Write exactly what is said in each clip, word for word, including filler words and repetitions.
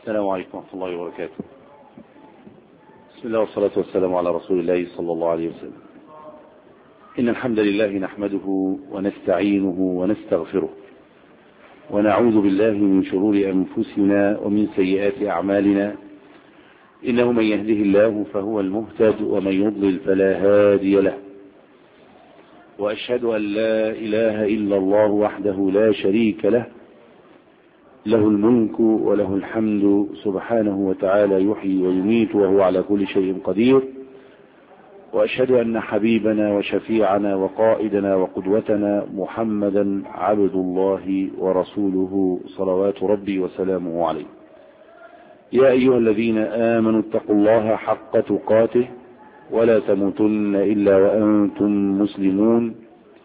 السلام عليكم ورحمة الله وبركاته. بسم الله والصلاة والسلام على رسول الله صلى الله عليه وسلم. إن الحمد لله نحمده ونستعينه ونستغفره ونعوذ بالله من شرور أنفسنا ومن سيئات أعمالنا، إنه من يهده الله فهو المهتد ومن يضلل فلا هادي له، وأشهد أن لا إله إلا الله وحده لا شريك له، له الملك وله الحمد سبحانه وتعالى يحيي ويميت وهو على كل شيء قدير. وأشهد أن حبيبنا وشفيعنا وقائدنا وقدوتنا محمدا عبد الله ورسوله صلوات ربي وسلامه عليه. يا أيها الذين آمنوا اتقوا الله حق تقاته ولا تموتن إلا وأنتم مسلمون.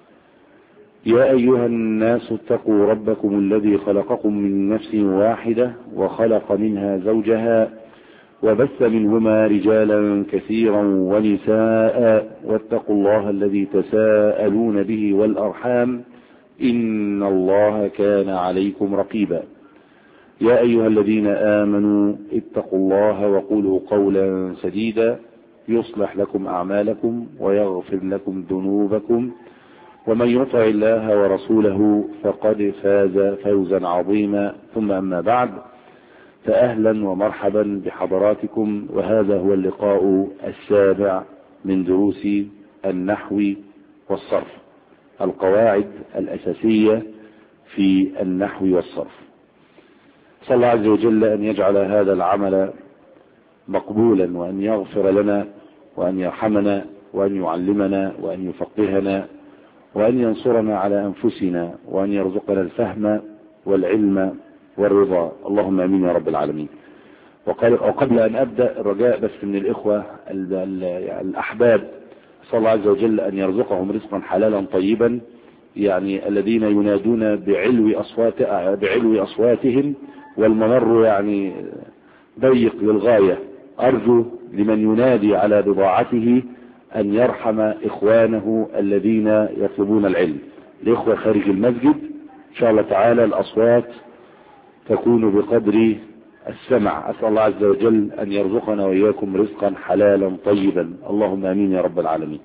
يا أيها الناس اتقوا ربكم الذي خلقكم من نفس واحدة وخلق منها زوجها وبث منهما رجالا كثيرا ونساء، واتقوا الله الذي تساءلون به والأرحام إن الله كان عليكم رقيبا. يا أيها الذين آمنوا اتقوا الله وقولوا قولا سديدا يصلح لكم أعمالكم ويغفر لكم ذنوبكم، ومن يطع الله ورسوله فقد فاز فوزا عظيما. ثم أما بعد، فأهلا ومرحبا بحضراتكم، وهذا هو اللقاء السابع من دروس النحو والصرف، القواعد الأساسية في النحو والصرف. صلى الله عز وجل أن يجعل هذا العمل مقبولا، وأن يغفر لنا وأن يرحمنا وأن يعلمنا وأن يفقهنا وأن ينصرنا على أنفسنا وأن يرزقنا الفهم والعلم والرضا، اللهم آمين يا رب العالمين. وقبل أن أبدأ، الرجاء بس من الإخوة الأحباب، صلى الله عز وجل أن يرزقهم رزقا حلالا طيبا، يعني الذين ينادون بعلو أصوات بعلو أصواتهم والممر يعني ضيق للغاية، أرجو لمن ينادي على بضاعته أن يرحم إخوانه الذين يطلبون العلم. الإخوة خارج المسجد إن شاء الله تعالى الأصوات تكون بقدر السمع. أسأل الله عز وجل أن يرزقنا وإياكم رزقا حلالا طيبا، اللهم آمين يا رب العالمين.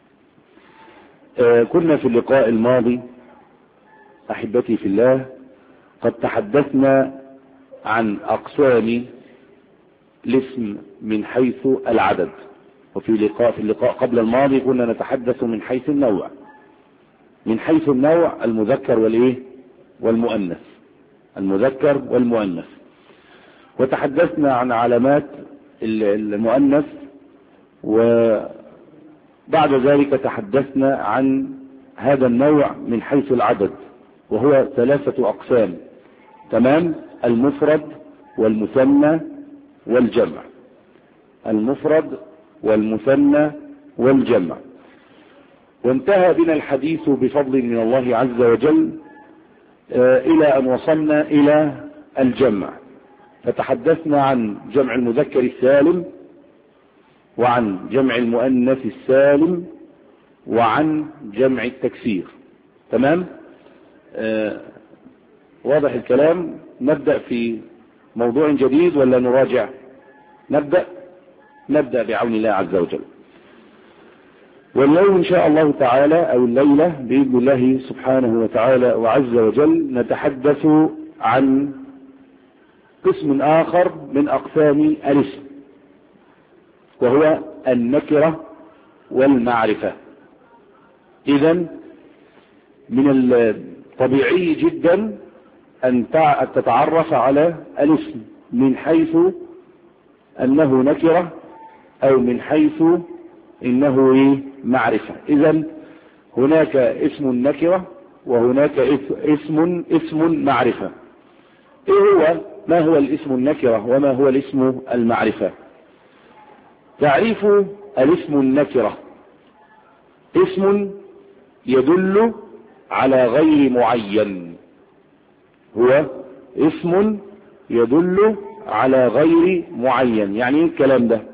آه كنا في اللقاء الماضي أحبتي في الله قد تحدثنا عن أقسام الاسم من حيث العدد، وفي لقاء في اللقاء قبل الماضي كنا نتحدث من حيث النوع، من حيث النوع المذكر والايه والمؤنث، المذكر والمؤنث. وتحدثنا عن علامات المؤنث، وبعد ذلك تحدثنا عن هذا النوع من حيث العدد، وهو ثلاثة أقسام، تمام؟ المفرد والمثنى والجمع، المفرد والمثنى والجمع. وانتهى بنا الحديث بفضل من الله عز وجل إلى أن وصلنا إلى الجمع، فتحدثنا عن جمع المذكر السالم، وعن جمع المؤنث السالم، وعن جمع التكسير، تمام؟ آه واضح الكلام؟ نبدأ في موضوع جديد ولا نراجع؟ نبدأ نبدأ بعون الله عز وجل. واليوم إن شاء الله تعالى أو الليلة بإذن الله سبحانه وتعالى وعز وجل نتحدث عن قسم آخر من أقسام الاسم، وهو النكرة والمعرفة. إذن من الطبيعي جدا أن تتعرف على الاسم من حيث أنه نكرة أو من حيث إنه معرفة. إذن هناك اسم نكرة وهناك اسم اسم معرفة. إيه هو ما هو الاسم النكرة وما هو الاسم المعرفة؟ تعريف الاسم النكرة: اسم يدل على غير معين، هو اسم يدل على غير معين. يعني ايه الكلام ده؟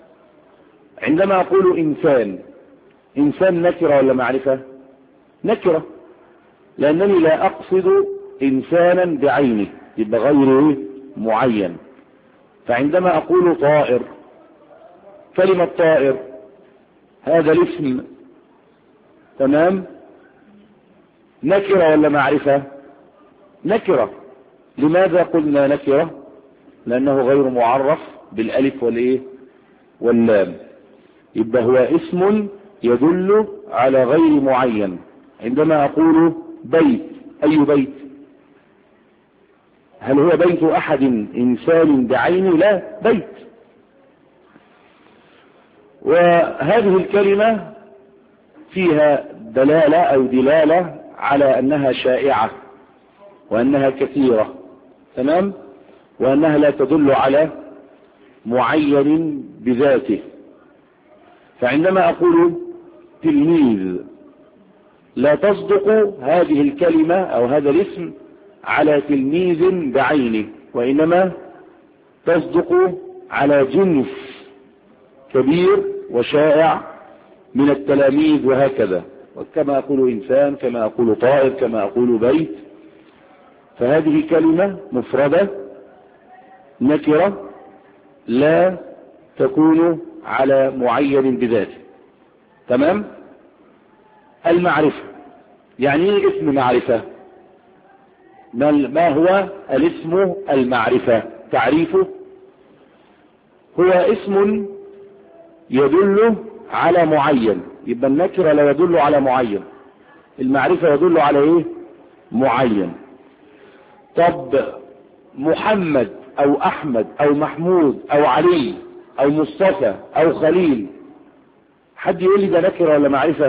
عندما اقول انسان، انسان نكرة ولا معرفة؟ نكرة، لانني لا اقصد انسانا بعينه، يبقى غير معين. فعندما أقول طائر، كلمة طائر هذا الاسم تمام نكرة ولا معرفة؟ نكرة. لماذا قلنا نكرة؟ لأنه غير معرف بالألف والإيه واللام، يبقى هو اسم يدل على غير معين. عندما أقول بيت، أي بيت؟ هل هو بيت أحد إنسان بعينه؟ لا، بيت. وهذه الكلمة فيها دلالة أو دلالة على أنها شائعة وأنها كثيرة، تمام، وأنها لا تدل على معين بذاته. فعندما أقول تلميذ لا تصدق هذه الكلمة أو هذا الاسم على تلميذ بعينه، وإنما تصدق على جنس كبير وشائع من التلاميذ وهكذا. وكما أقول إنسان، كما أقول طائر، كما أقول بيت. فهذه كلمة مفردة نكرة لا تكون على معين بذاته، تمام. المعرفة يعني ايه اسم معرفة؟ ما هو الاسم المعرفة؟ تعريفه هو اسم يدل على معين. يبقى النكرة لا يدل على معين، المعرفة يدل على ايه؟ معين. طب محمد او احمد او محمود او علي او مصطفى او خليل، حد يقول لي ده نكرة ولا معرفة؟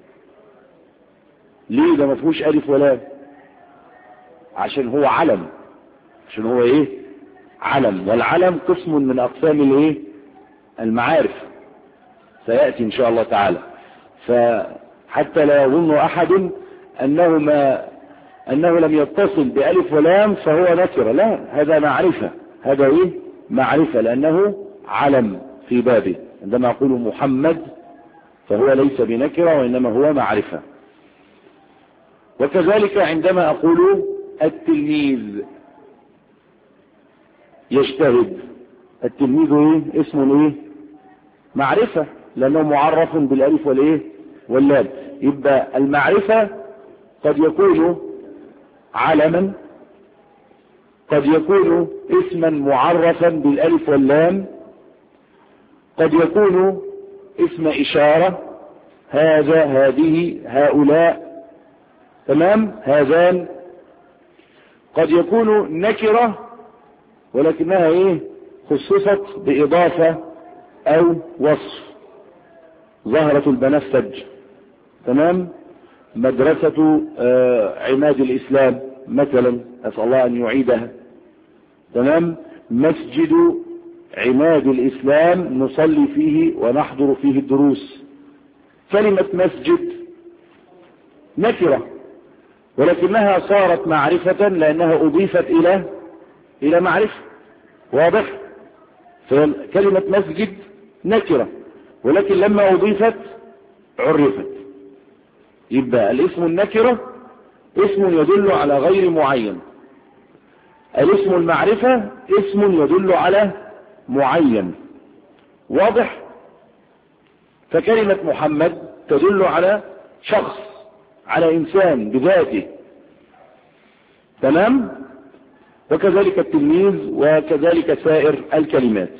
ليه؟ ده ما فيهوش الف ولا، عشان هو علم، عشان هو ايه؟ علم. والعلم قسم من اقسام الايه؟ المعارف، سيأتي ان شاء الله تعالى. فحتى لا يظن احد انه ما انه لم يتصل بألف ولام فهو نكرة، لا، هذا معرفة. هذا ايه؟ معرفة، لانه علم في بابه. عندما اقول محمد فهو ليس بنكرة وانما هو معرفة. وكذلك عندما اقول التلميذ يجتهد، التلميذ ايه؟ اسم ايه؟ معرفة، لانه معرف بالالف والايه واللام. يبقى المعرفة قد يكون علما، قد يكون اسما معرفا بالالف واللام، قد يكون اسم اشارة، هذا، هذه، هؤلاء، تمام، هذان. قد يكون نكرة ولكنها ايه؟ خصصت باضافة او وصف. زهرة البنفسج، تمام، مدرسة آه عماد الاسلام مثلا، اسأل الله ان يعيدها، تمام، مسجد عماد الاسلام نصلي فيه ونحضر فيه الدروس. كلمة مسجد نكرة ولكنها صارت معرفة لانها اضيفت الى الى معرفة، واضح؟ فكلمة مسجد نكرة ولكن لما اضيفت عرفت. يبقى الاسم النكرة اسم يدل على غير معين، الاسم المعرفة اسم يدل على معين، واضح؟ فكلمة محمد تدل على شخص، على انسان بذاته، تمام. وكذلك التلميذ وكذلك سائر الكلمات.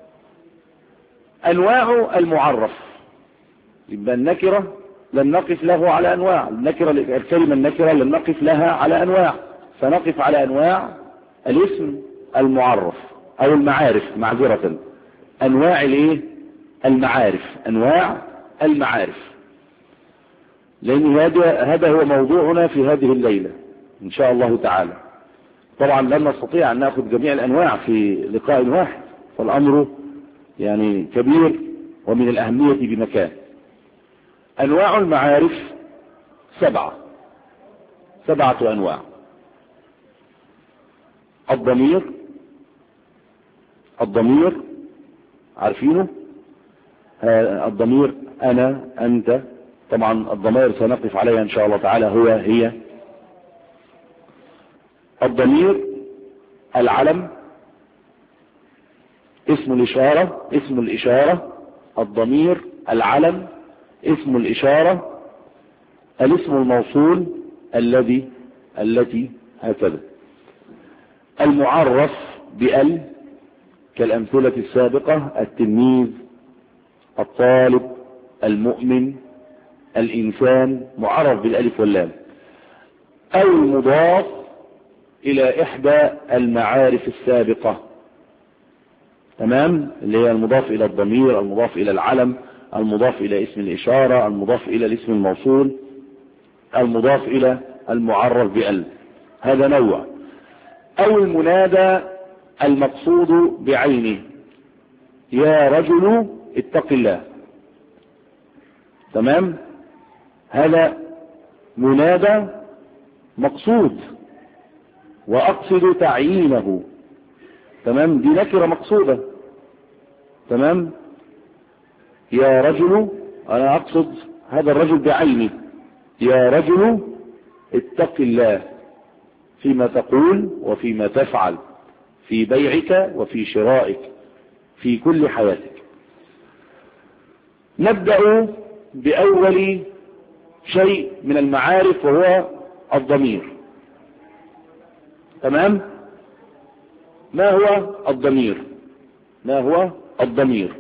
انواع المعرف، يبقى النكرة لن نقف له على انواع، النكرة الكلمة النكرة لن نقف لها على انواع، فنقف على انواع الاسم المعرف او المعارف، معذرة، انواع الايه؟ المعارف، انواع المعارف. لان هذا هذا هو موضوعنا في هذه الليلة ان شاء الله تعالى. طبعا لن نستطيع ان ناخذ جميع الانواع في لقاء واحد، فالامر يعني كبير ومن الاهمية بمكان. انواع المعارف سبعة، سبعة انواع. الضمير، الضمير عارفينه؟ الضمير انا، انت، طبعا الضمائر سنقف عليها ان شاء الله تعالى، هو، هي. الضمير، العلم، اسم الإشارة، اسم الإشارة، الضمير، العلم، اسم الإشارة، الاسم الموصول، الذي، التي، هكذا. المعرف بأل كالأمثلة السابقة: التلميذ، الطالب، المؤمن، الإنسان، معرف بالألف واللام. أو المضاف إلى إحدى المعارف السابقة، تمام، اللي هي المضاف إلى الضمير، المضاف إلى العلم، المضاف إلى اسم الإشارة، المضاف إلى الاسم الموصول، المضاف إلى المعرف بأل، هذا نوع. أو المنادى المقصود بعينه: يا رجل اتق الله، تمام، هذا منادى مقصود وأقصد تعيينه، تمام، دي نكرة مقصودة، تمام، يا رجل أنا أقصد هذا الرجل بعينه، يا رجل اتق الله فيما تقول وفيما تفعل، في بيعك وفي شرائك، في كل حياتك. نبدأ بأول شيء من المعارف وهو الضمير، تمام. ما هو الضمير؟ ما هو الضمير؟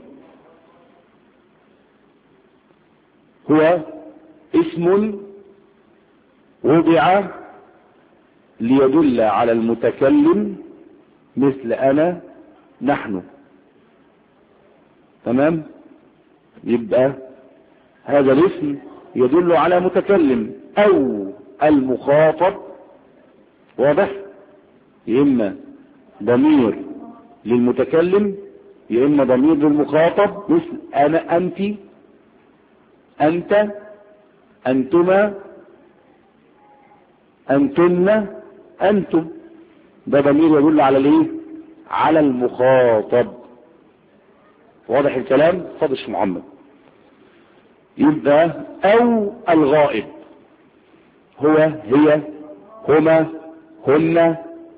هو اسم وضع ليدل على المتكلم، مثل أنا، نحن، تمام. يبقى هذا الاسم يدل على متكلم أو المخاطب، واضح؟ يا إما ضمير للمتكلم يا إما ضمير للمخاطب، مثل أنا، أنت، أنت، أنتما، أنتن، أنتم، ده ضمير يدل على الايه؟ على المخاطب، واضح الكلام؟ فضل الشيخ محمد. يبقى أو الغائب، هو، هي، هما، هن،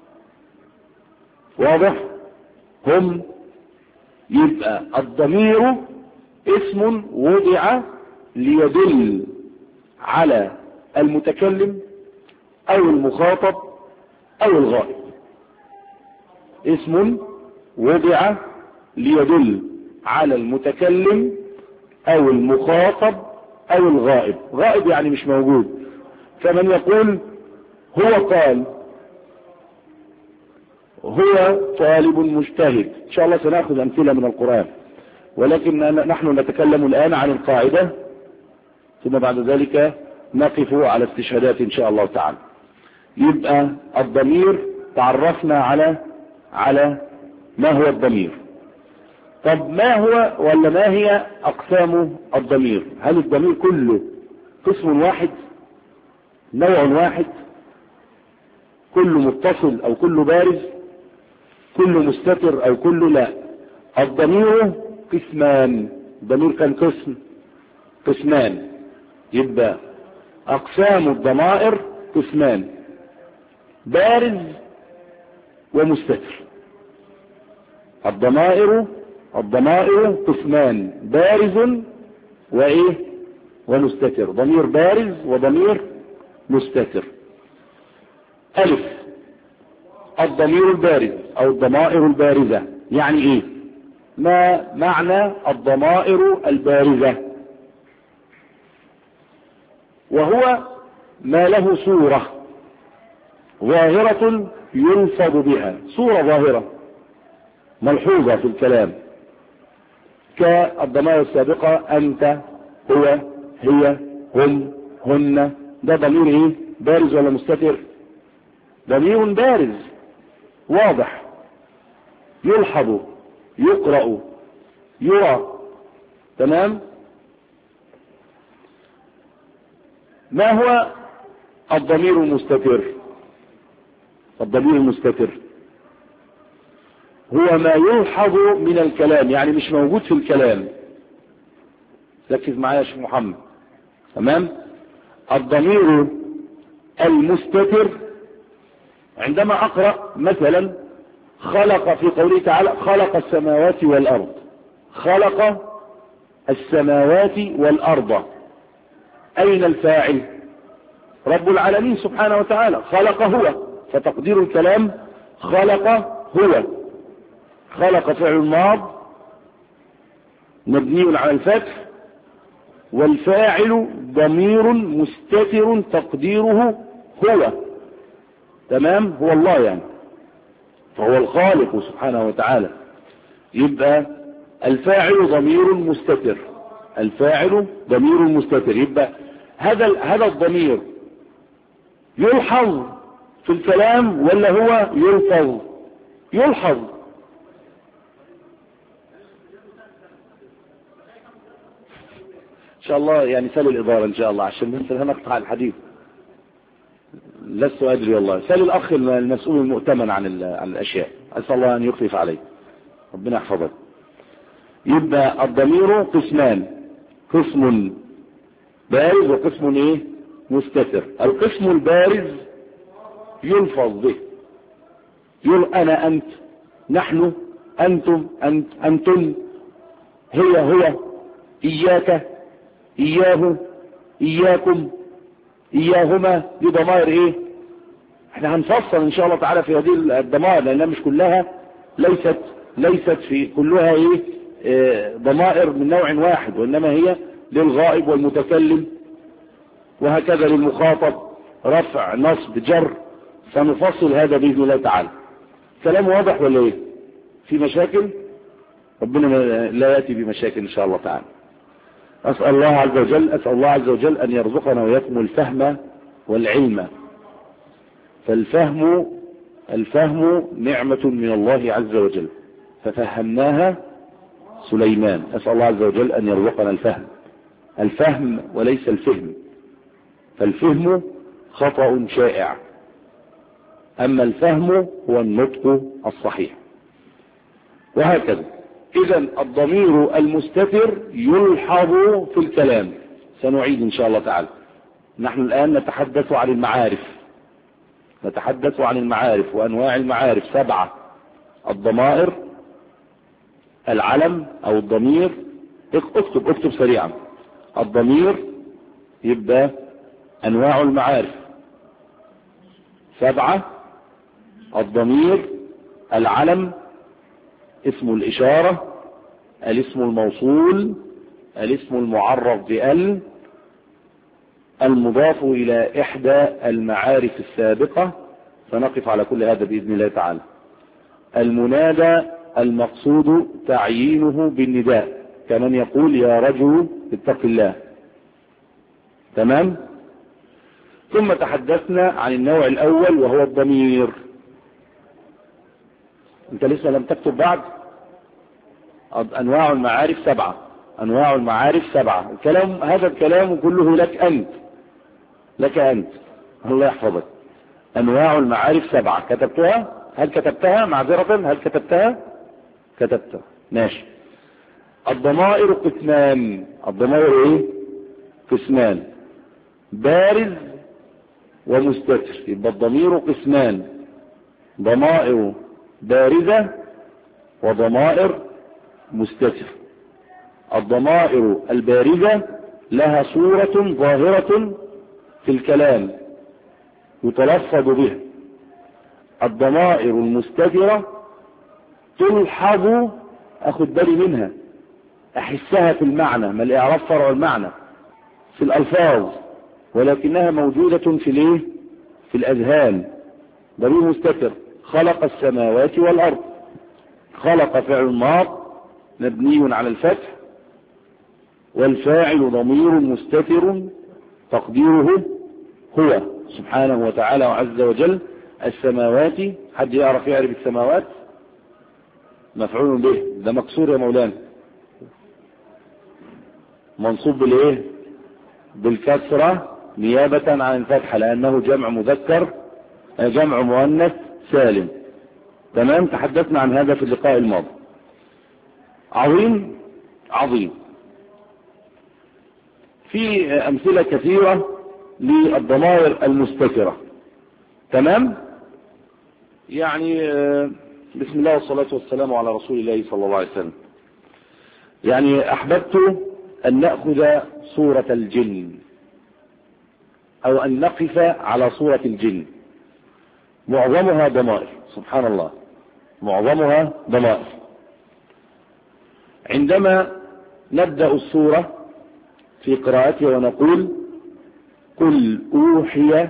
واضح؟ هم. يبقى الضمير اسم وضع ليدل على المتكلم أو المخاطب أو الغائب، اسم وضع ليدل على المتكلم أو المخاطب أو الغائب. غائب يعني مش موجود، فمن يقول هو قال هو طالب مجتهد، إن شاء الله سنأخذ أمثلة من القرآن، ولكن نحن نتكلم الآن عن القاعدة، ثم بعد ذلك نقف على استشهادات إن شاء الله تعالى. يبقى الضمير تعرفنا على على ما هو الضمير. طب ما هو ولا ما هي أقسام الضمير؟ هل الضمير كله قسم واحد، نوع واحد، كله متصل أو كله بارز، كله مستتر أو كله لا؟ الضمير قسمان، الضمير كان قسم، قسمان. يبقى أقسام الضمائر قسمان: بارز ومستتر. الضمائر الضمائر قسمان: بارز وإيه؟ ومستتر. ضمير بارز وضمير مستتر. ألف، الضمير البارز أو الضمائر البارزة، يعني إيه؟ ما معنى الضمائر البارزة؟ وهو ما له صورة ظاهرة يلفظ بها، صورة ظاهرة ملحوظة في الكلام، كالضمائر السابقة: أنت، هو، هي، هم، هن. ده ضمير ايه؟ بارز ولا مستتر؟ ضمير بارز واضح، يلحظ، يقرأ، يرى، تمام. ما هو الضمير المستتر؟ الضمير المستتر هو ما يلحظ من الكلام، يعني مش موجود في الكلام. ركز معايا يا شيخ محمد، تمام. الضمير المستتر عندما اقرأ مثلا خلق في قوله تعالى خلق السماوات والأرض، خلق السماوات والأرض، أين الفاعل؟ رب العالمين سبحانه وتعالى، خلق هو، فتقدير الكلام خلق هو. خلق فعل ماض مبني على الفتح، والفاعل ضمير مستتر تقديره هو، تمام، هو الله يعني، فهو الخالق سبحانه وتعالى. يبقى الفاعل ضمير مستتر، الفاعل ضمير مستتر، يبقى هذا هذا الضمير يلحظ في الكلام ولا هو يلفظ؟ يلحظ. ان شاء الله يعني سال الإدارة ان شاء الله عشان بس هنقطع الحديث، لست ادري والله. سال الاخ المسؤول المؤتمن عن عن الاشياء، اسال الله ان يخلف عليه، ربنا يحفظك. يبقى الضمير قسمان، قسم بارز وقسم ايه مستتر. القسم البارز يلفظ به، يقول انا انت، نحن انتم انت انتم، هي هو، اياك اياه اياكم اياهما. دي ضمائر ايه؟ احنا هنفصل ان شاء الله تعالى في هذه الضمائر لانها مش كلها، ليست ليست في كلها ايه اه ضمائر من نوع واحد، وانما هي للغائب والمتكلم، وهكذا للمخاطب، رفع نصب جر. سنفصل هذا باذن الله تعالى. كلام واضح ولا ايه؟ في مشاكل؟ ربنا لا ياتي بمشاكل ان شاء الله تعالى. أسأل الله عز وجل أسأل الله عز وجل أن يرزقنا وإياكم الفهم والعلم. فالفهم الفهم نعمة من الله عز وجل، ففهمناها سليمان. أسأل الله عز وجل أن يرزقنا الفهم، الفهم وليس الفهم، فالفهم خطأ شائع، أما الفهم هو النطق الصحيح، وهكذا. إذا الضمير المستتر يلحظ في الكلام. سنعيد إن شاء الله تعالى. نحن الآن نتحدث عن المعارف، نتحدث عن المعارف وأنواع المعارف سبعة. الضمائر، العلم أو الضمير، اكتب اكتب سريعا. الضمير يبقى أنواع المعارف سبعة. الضمير، العلم اسم الإشارة، الاسم الموصول، الاسم المعرف بال، المضاف إلى إحدى المعارف السابقة، فنقف على كل هذا بإذن الله تعالى. المنادى المقصود تعيينه بالنداء، كمن يقول يا رجل اتق الله، تمام. ثم تحدثنا عن النوع الأول وهو الضمير. انت لسه لم تكتب بعد. انواع المعارف سبعة، انواع المعارف سبعة. الكلام هذا الكلام كله لك انت، لك انت، الله يحفظك. انواع المعارف سبعة. كتبتها؟ هل كتبتها؟ معذرة، هل كتبتها؟ كتبتها، ماشي. الضمائر قسمان. الضمائر ايه؟ قسمان، بارز ومستتر. يبقى الضمير قسمان، ضمائر بارزة وضمائر مستتر. الضمائر البارزة لها صورة ظاهرة في الكلام يتلفظ بها. الضمائر المستترة تلحظ، اخد بالي منها، احسها في المعنى، ما الاعراب فرع المعنى في الالفاظ، ولكنها موجودة في الايه؟ في الاذهان. ضمير مستتر. خلق السماوات والأرض، خلق فعل ماض مبني على الفتح، والفاعل ضمير مستتر تقديره هو سبحانه وتعالى وعز وجل. السماوات، حد يعرف يعرف السماوات؟ مفعول به، ده مكسور يا مولانا، منصوب بالايه؟ بالكسرة نيابة عن الفتحة، لأنه جمع مذكر، جمع مؤنث سالم، تمام. تحدثنا عن هذا في اللقاء الماضي. عظيم عظيم. في أمثلة كثيرة للضمائر المستترة، تمام. يعني بسم الله والصلاة والسلام على رسول الله صلى الله عليه وسلم. يعني أحببت أن نأخذ صورة الجن أو أن نقف على صورة الجن. معظمها ضمائر، سبحان الله، معظمها ضمائر. عندما نبدأ السورة في قراءتها ونقول قل أوحي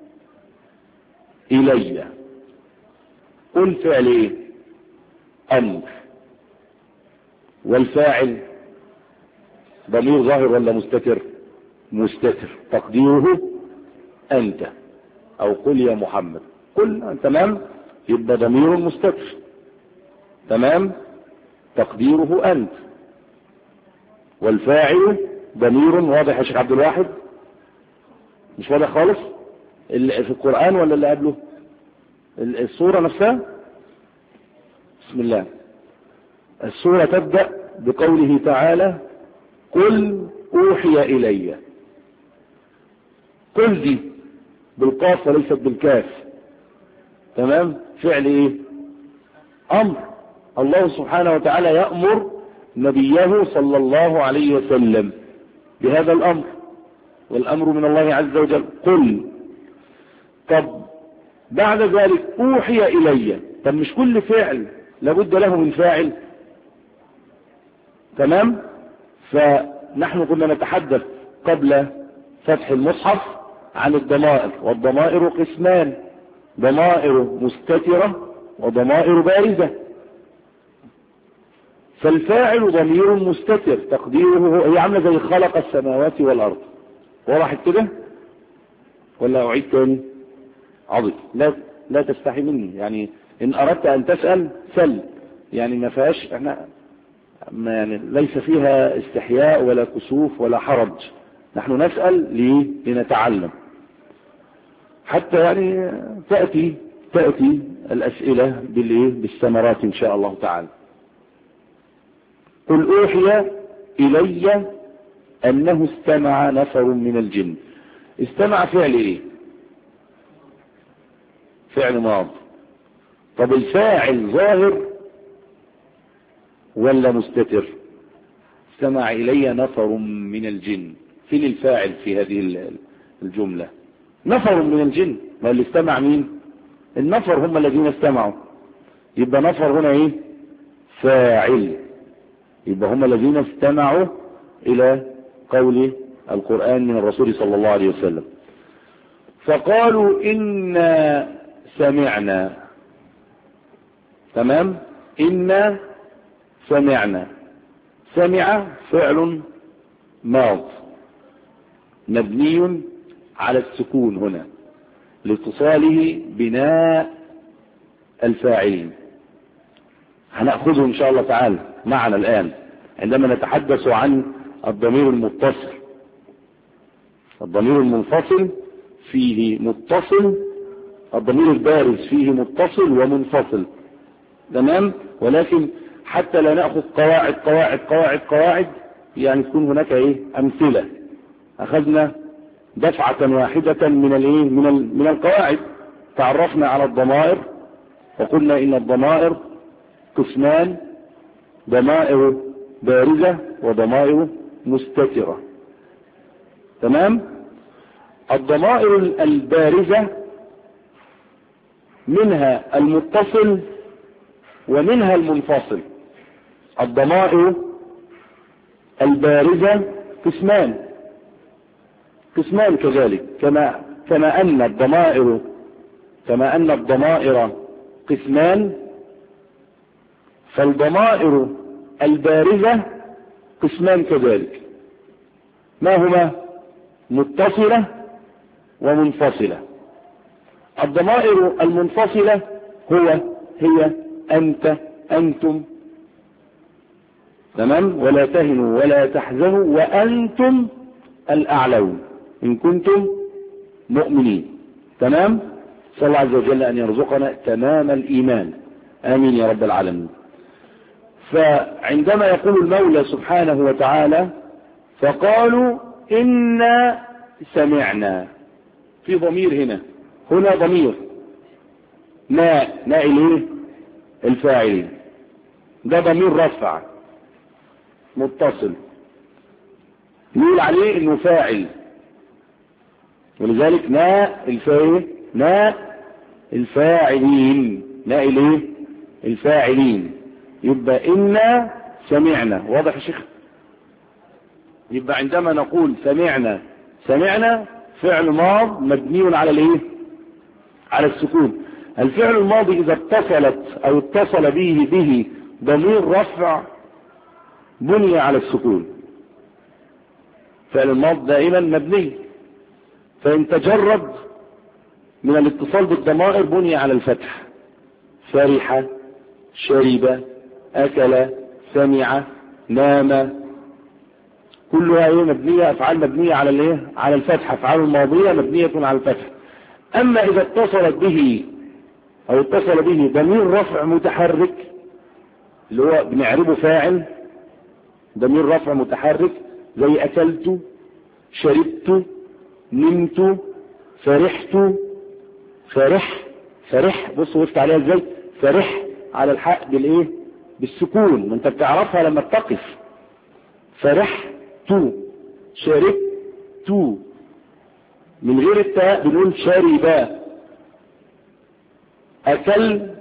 إلي، قل فعل ايه؟ أمر، والفاعل ضمير ظاهر ولا مستتر؟ مستتر، تقديره أنت، أو قل يا محمد، قل، تمام، يبقى ضمير مستتر، تمام، تقديره أنت، والفاعل ضمير واضح. يا شيخ عبد الواحد مش واضح خالص في القرآن ولا اللي قبله؟ السورة نفسها، بسم الله، السورة تبدأ بقوله تعالى قل أوحي إلي. قل دي بالقاف وليست بالكاف، تمام، فعل ايه؟ أمر. الله سبحانه وتعالى يأمر نبيه صلى الله عليه وسلم بهذا الأمر، والأمر من الله عز وجل، قل. طب بعد ذلك أوحي إلي، طب مش كل فعل لابد له من فاعل؟ تمام. فنحن كنا نتحدث قبل فتح المصحف عن الضمائر، والضمائر قسمان، ضمائر مستترة وضمائر بارزة. فالفاعل ضمير مستتر، تقديره هي عامله زي خلق السماوات والأرض. وضحت كده ولا أعيد تاني؟ عظيم، لا لا تستحي مني، يعني إن أردت أن تسأل سل، يعني ما فيهاش، احنا ما يعني ليس فيها استحياء ولا كسوف ولا حرج. نحن نسأل ليه؟ لنتعلم، حتى يعني تأتي تأتي الأسئلة بالإيه؟ بالثمرات إن شاء الله تعالى. قل أوحي إلي أنه استمع نفر من الجن. استمع فعل إيه؟ فعل ماض. طب الفاعل ظاهر ولا مستتر؟ استمع إلي نفر من الجن، فين الفاعل في هذه الجملة؟ نفر من الجن، ما اللي استمع مين؟ النفر هم الذين استمعوا، يبقى نفر هنا ايه؟ فاعل، يبقى هم الذين استمعوا إلى قول القرآن من الرسول صلى الله عليه وسلم. فقالوا إنا سمعنا، تمام، إنا سمعنا. سمع فعل ماض مبني على السكون هنا لاتصاله بناء الفاعلين. هنأخذه إن شاء الله تعالى معنا الآن عندما نتحدث عن الضمير المتصل. الضمير المنفصل فيه متصل، الضمير البارز فيه متصل ومنفصل، تمام. ولكن حتى لا نأخذ قواعد قواعد قواعد قواعد، يعني تكون هناك ايه؟ أمثلة. أخذنا دفعة واحدة من الايه؟ من من القواعد. تعرفنا على الضمائر وقلنا إن الضمائر قسمان، ضمائر بارزة وضمائر مستترة، تمام. الضمائر البارزة منها المتصل ومنها المنفصل. الضمائر البارزة قسمان قسمان كذلك، كما كما أن الضمائر كما أن الضمائر قسمان، فالضمائر البارزة قسمان كذلك. ما هما؟ متصلة ومنفصلة. الضمائر المنفصلة هو هي أنت أنتم، تمام، ولا تهنوا ولا تحزنوا وأنتم الأعلون إن كنتم مؤمنين، تمام. صلى الله عز وجل أن يرزقنا تمام الإيمان، آمين يا رب العالمين. فعندما يقول المولى سبحانه وتعالى فقالوا إنا سمعنا، في ضمير هنا، هنا ضمير ما نائل ايه؟ الفاعلين. ده ضمير رفع متصل نقول عليه انه فاعل، ولذلك نا الفاعل نا الفاعلين نا الايه الفاعلين. يبقى إنا سمعنا، واضح يا شيخ؟ يبقى عندما نقول سمعنا سمعنا فعل ماض مبني على الايه على السكون. الفعل الماضي اذا اتصلت او اتصل به به ضمير رفع بني على السكون. فعل الماضي دائما مبني، فان تجرد من الاتصال بالضمائر بني على الفتح. فرح، شرب، اكل، سمع، نام، كلها ايه مبنية، افعال مبنية على الايه على الفتح، افعال الماضية مبنية على الفتح. اما اذا اتصلت به او اتصل به ضمير رفع متحرك اللي هو بنعربه فاعل، ضمير رفع متحرك زي اكلت، شربت، نمت، فرحت. فرح فرح بص وقفت عليها ازاي، فرح على الحق بالايه بالسكون، ما انت بتعرفها لما تقف. فرحت، شربت، من غير التاء بنقول شربا. اكلت،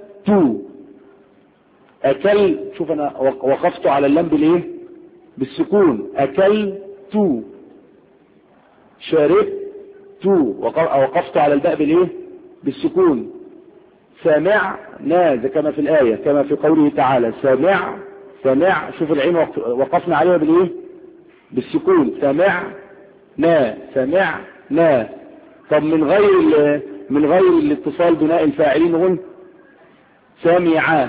اكل شوف انا وقفت على اللام بالايه بالسكون، اكلت. شربت وقفت على الباء بالايه بالسكون. سمعنا كما في الآية، كما في قوله تعالى سمع سمع، شوف العين وقفنا عليها بالايه بالسكون. سمعنا سمعنا. طب من غير من غير الاتصال بناء الفاعلين نقول سمع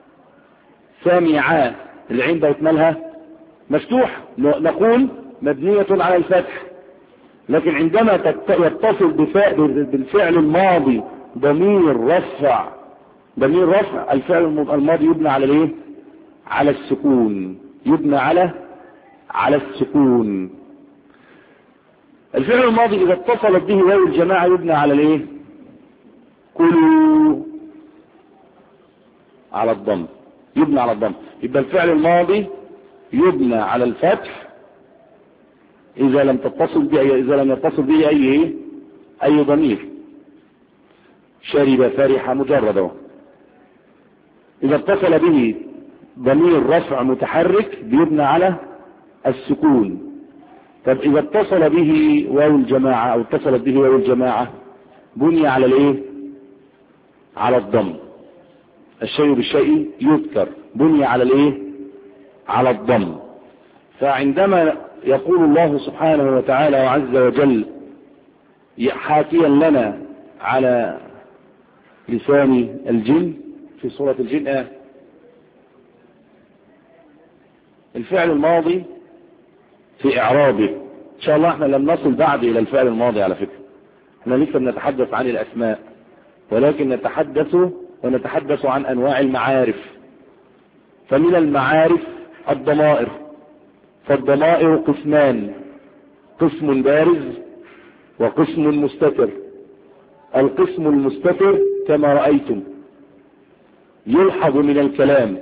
سمع، العين بقت مالها مفتوح، نقول مبنية على الفتح. لكن عندما يتصل بالفعل الماضي ضمير رفع ضمير رفع الفعل الماضي يبنى على الايه على السكون، يبنى على على السكون. الفعل الماضي اذا اتصلت به واو الجماعة يبنى على الايه كلوا على الضم، يبنى على الضم. يبقى الفعل الماضي يبنى على الفتح اذا لم تتصل به اذا لم يتصل به اي اي ضمير. شرب، فرح، مجرد. اذا اتصل به ضمير رفع متحرك بيبنى على السكون. طب اذا اتصل به واو الجماعة او اتصلت به واو الجماعة بني على الايه على الضم. الشيء بالشيء يذكر، بني على الايه على الضم. فعندما يقول الله سبحانه وتعالى وعز وجل حاكيا لنا على لسان الجن في سورة الجن آه. الفعل الماضي في اعرابه ان شاء الله احنا لم نصل بعد الى الفعل الماضي على فكرة، احنا لسه بنتحدث عن الاسماء، ولكن نتحدث ونتحدث عن انواع المعارف. فمن المعارف الضمائر، فالضمائر قسمان، قسم بارز وقسم مستتر. القسم المستتر كما رأيتم يلحظ من الكلام،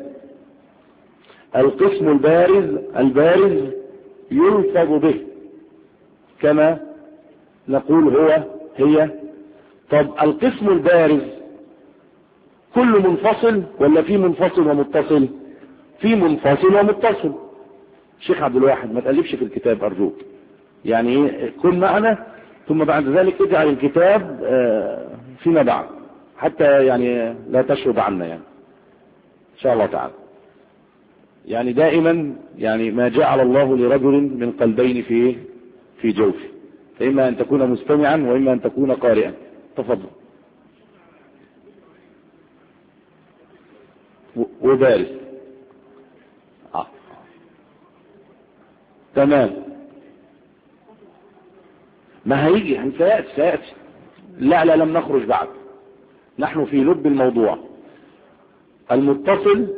القسم البارز البارز يلفظ به كما نقول هو هي. طب القسم البارز كل منفصل ولا في منفصل ومتصل؟ في منفصل ومتصل. شيخ عبد الواحد ما تألفش في الكتاب أرجوك، يعني كن معنا ثم بعد ذلك اجعل الكتاب فيما بعد حتى يعني لا تشرب عنا يعني إن شاء الله تعالى. يعني دائما يعني ما جعل الله لرجل من قلبين في في جوفه، فإما أن تكون مستمعا وإما أن تكون قارئا. تفضل. وبارز آه. تمام. ما هيجي سيأتي سيأتي لا لا لم نخرج بعد، نحن في لب الموضوع. المتصل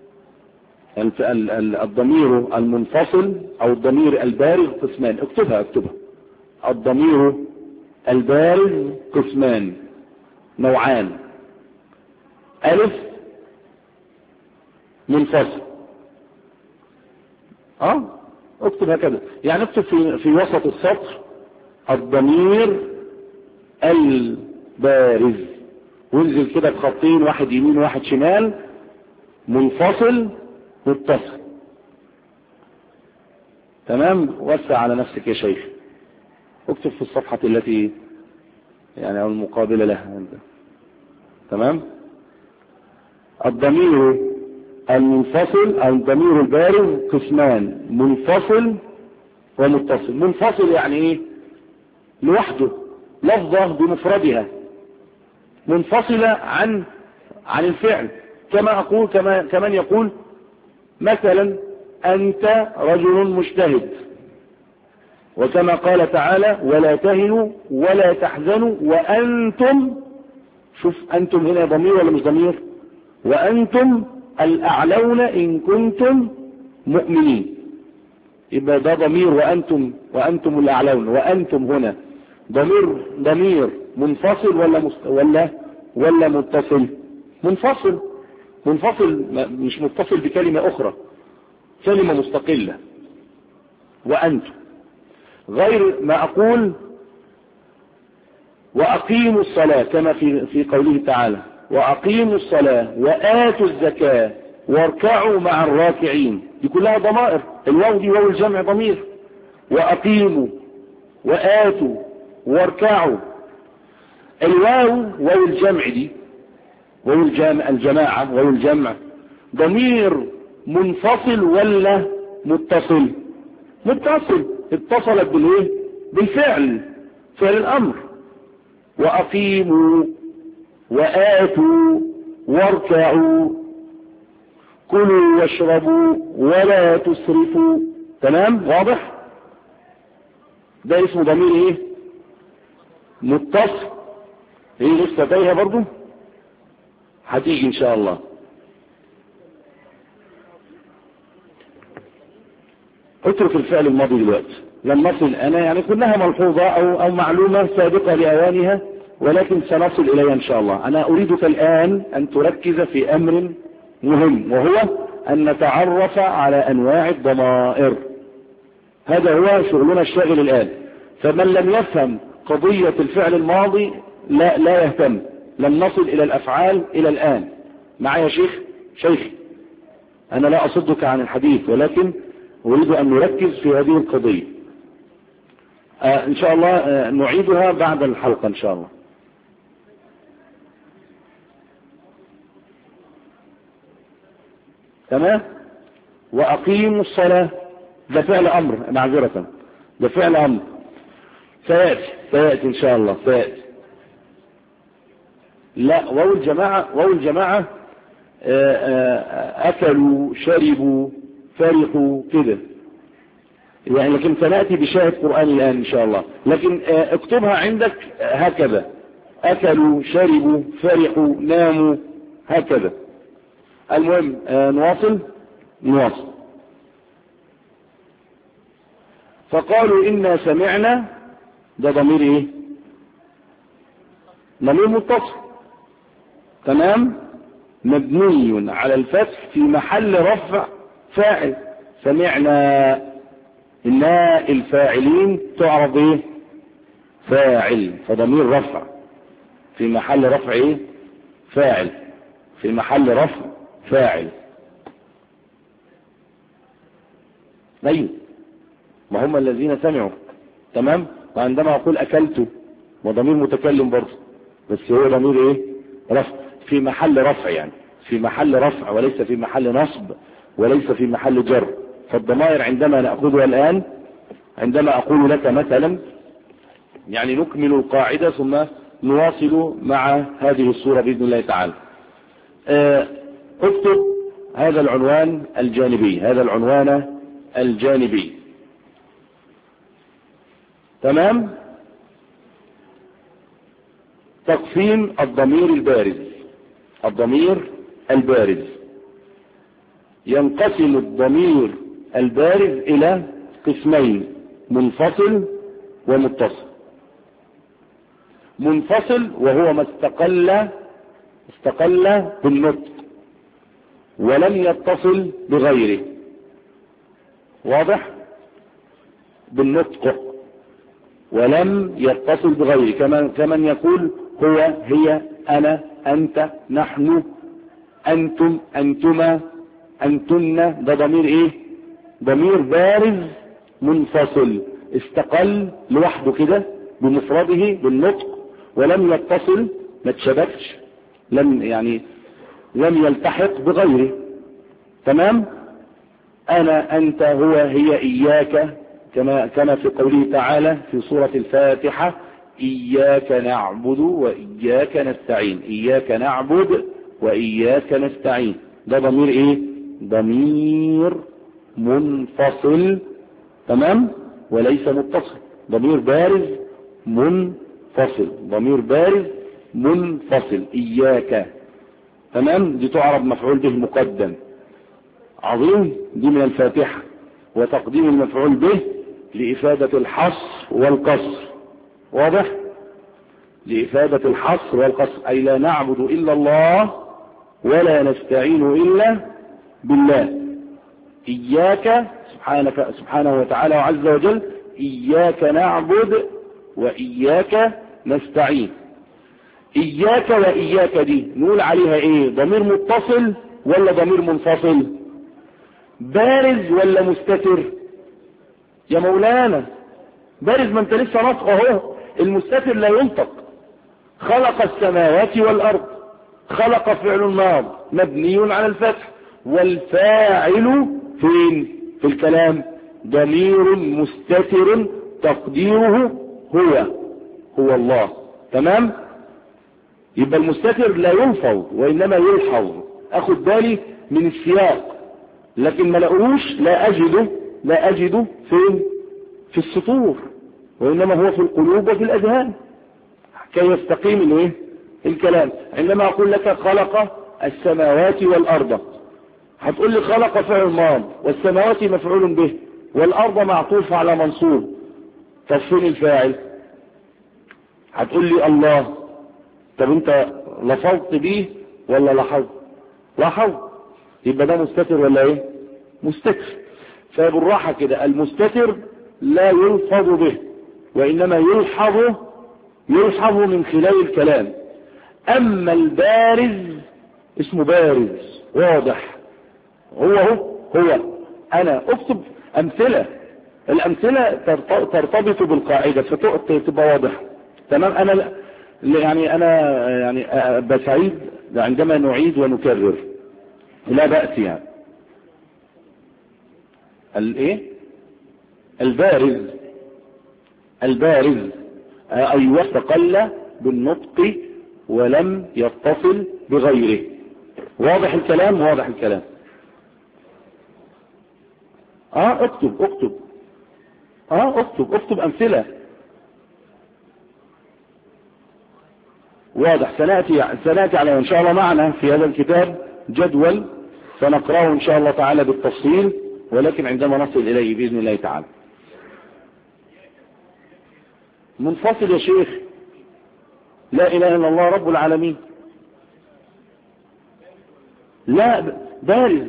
الضمير المنفصل او الضمير البارز قسمان. اكتبها اكتبها الضمير البارز قسمان نوعان. الف منفصل. اه اكتب هكذا، يعني اكتب في, في وسط السطر الضمير البارز، وانزل كده بخطين، واحد يمين واحد شمال، منفصل متصل. تمام. وسع على نفسك يا شيخ، اكتب في الصفحة التي يعني او المقابلة لها. تمام. الضمير المنفصل او الضمير البارز قسمان، منفصل ومتصل. منفصل يعني ايه؟ لوحده، لفظة بمفردها، منفصلة عن عن الفعل. كما اقول كما كمن يقول مثلا انت رجل مجتهد، وكما قال تعالى ولا تهنوا ولا تحزنوا وانتم، شوف انتم هنا ضمير ولا مش ضمير؟ وانتم الاعلون ان كنتم مؤمنين. يبقى ده ضمير، وانتم وانتم الاعلون، وانتم هنا ضمير ضمير منفصل ولا مست... ولا ولا متصل؟ منفصل. منفصل مش متصل بكلمة اخرى، كلمة مستقلة. وانتم غير ما اقول واقيموا الصلاة كما في في قوله تعالى واقيموا الصلاة واتوا الزكاة واركعوا مع الراكعين. دي كلها ضمائر، الواو دي واو الجمع ضمير. واقيموا واتوا واركعوا، الواو واو الجمع دي واو الجمع الجماعة واو الجمع ضمير منفصل ولا متصل؟ متصل، اتصلت بالايه؟ بالفعل، فعل الامر. واقيموا واتوا واركعوا كلوا واشربوا ولا تسرفوا. تمام، واضح؟ ده اسمه ضمير ايه؟ متصل. ايه لسه تايهه برضو؟ هتيجي ان شاء الله. اترك الفعل الماضي دلوقتي، لم نصل انا يعني كلها ملحوظة او, أو معلومة سابقة لأوانها، ولكن سنصل اليها ان شاء الله. انا اريدك الان ان تركز في امر مهم، وهو ان نتعرف على انواع الضمائر. هذا هو شغلنا الشاغل الان. فمن لم يفهم قضية الفعل الماضي لا لا يهتم. لم نصل الى الافعال الى الان. معايا شيخ؟ شيخ انا لا اصدك عن الحديث، ولكن اريد ان نركز في هذه القضية. آه ان شاء الله آه نعيدها بعد الحلقة ان شاء الله. تمام. واقيموا الصلاة ده فعل امر، معذرة ده فعل امر، سيأتي سيأتي ان شاء الله سيأتي. لا، واو الجماعة واو الجماعة آه آه اكلوا شربوا فرحوا كده يعني، لكن سنأتي بشاهد قرآني الآن إن شاء الله. لكن آه اكتبها عندك هكذا: أكلوا شربوا فرحوا ناموا، هكذا. المهم آه نواصل نواصل. فقالوا إنا سمعنا، ده ضمير إيه؟ ضمير متصل. تمام، مبني على الفتح في محل رفع فاعل. سمعنا، الناء الفاعلين تعرض ايه؟ فاعل، فضمير رفع في محل رفع ايه؟ فاعل، في محل رفع فاعل. ايوه، ما هم الذين سمعوا. تمام. وعندما اقول اكلت وضمير متكلم برضه، بس هو ضمير ايه؟ رفع، في محل رفع، يعني في محل رفع وليس في محل نصب وليس في محل جر. فالضمائر عندما نأخذها الآن، عندما أقول لك مثلا، يعني نكمل القاعدة ثم نواصل مع هذه الصورة بإذن الله تعالى. اكتب هذا العنوان الجانبي، هذا العنوان الجانبي. تمام. تقسيم الضمير البارز. الضمير البارز ينقسم الضمير البارز الى قسمين: منفصل ومتصل. منفصل وهو ما استقل استقل بالنطق، ولم يتصل بغيره. واضح؟ بالنطق ولم يتصل بغيره، كما كمن يقول هو، هي، انا، انت، نحن، انتم، انتما، انتن. ده ضمير ايه؟ ضمير بارز منفصل، استقل لوحده كده بمفرده بالنطق، ولم يتصل، ما تشبكش، لم يعني لم يلتحق بغيره. تمام؟ انا، انت، هو، هي، اياك، كما كما في قوله تعالى في سورة الفاتحة: اياك نعبد واياك نستعين. اياك نعبد واياك نستعين. ده ضمير ايه؟ ضمير منفصل. تمام؟ وليس متصل، ضمير بارز منفصل، ضمير بارز منفصل. اياك. تمام؟ دي تعرب مفعول به مقدم. عظيم. دي من الفاتحة، وتقديم المفعول به لإفادة الحصر والقصر. واضح؟ لإفادة الحصر والقصر، أي لا نعبد إلا الله ولا نستعين إلا بالله. إياك سبحانك سبحانه وتعالى وعز وجل، إياك نعبد وإياك نستعين. إياك وإياك دي نقول عليها إيه؟ ضمير متصل ولا ضمير منفصل؟ بارز ولا مستتر؟ يا مولانا بارز، ما انت لسه نطق اهو. المستتر لا ينطق. خلق السماوات والارض، خلق فعل ماض مبني على الفتح، والفاعل فين في الكلام؟ ضمير مستتر تقديره هو، هو الله. تمام؟ يبقى المستتر لا يلفظ وانما يلحظ. اخد بالي من السياق، لكن ما لقوش، لا اجده لا اجده فين؟ في السطور، وانما هو في القلوب وفي الاذهان كي يستقيم الايه؟ الكلام. عندما اقول لك خلق السماوات والارض، هتقول لي خلق فعل ماض، والسماوات مفعول به، والارض معطوف على منصوب. طب فين الفاعل؟ هتقول لي الله. طب انت لفظت به ولا لاحظت؟ لاحظت. يبقى ده مستتر ولا ايه؟ مستتر. فبالراحة كده، المستتر لا يلفظ به وانما يلحظ يلحظ من خلال الكلام. اما البارز اسمه بارز واضح، هو هو هو انا. اكتب امثلة، الامثلة ترتبط بالقاعدة فتبقى واضح. تمام؟ انا يعني انا يعني بسعيد عندما نعيد ونكرر، لا بأس يعني. الايه؟ البارز، البارز اي استقل بالنطق ولم يتصل بغيره. واضح الكلام؟ واضح الكلام. اه اكتب اكتب اه اكتب اكتب امثلة. واضح. سنأتي سنأتي عليه ان شاء الله معنا في هذا الكتاب جدول سنقرأه ان شاء الله تعالى بالتفصيل، ولكن عندما نصل اليه باذن الله تعالى. منفصل يا شيخ، لا اله الا الله رب العالمين. لا بارز،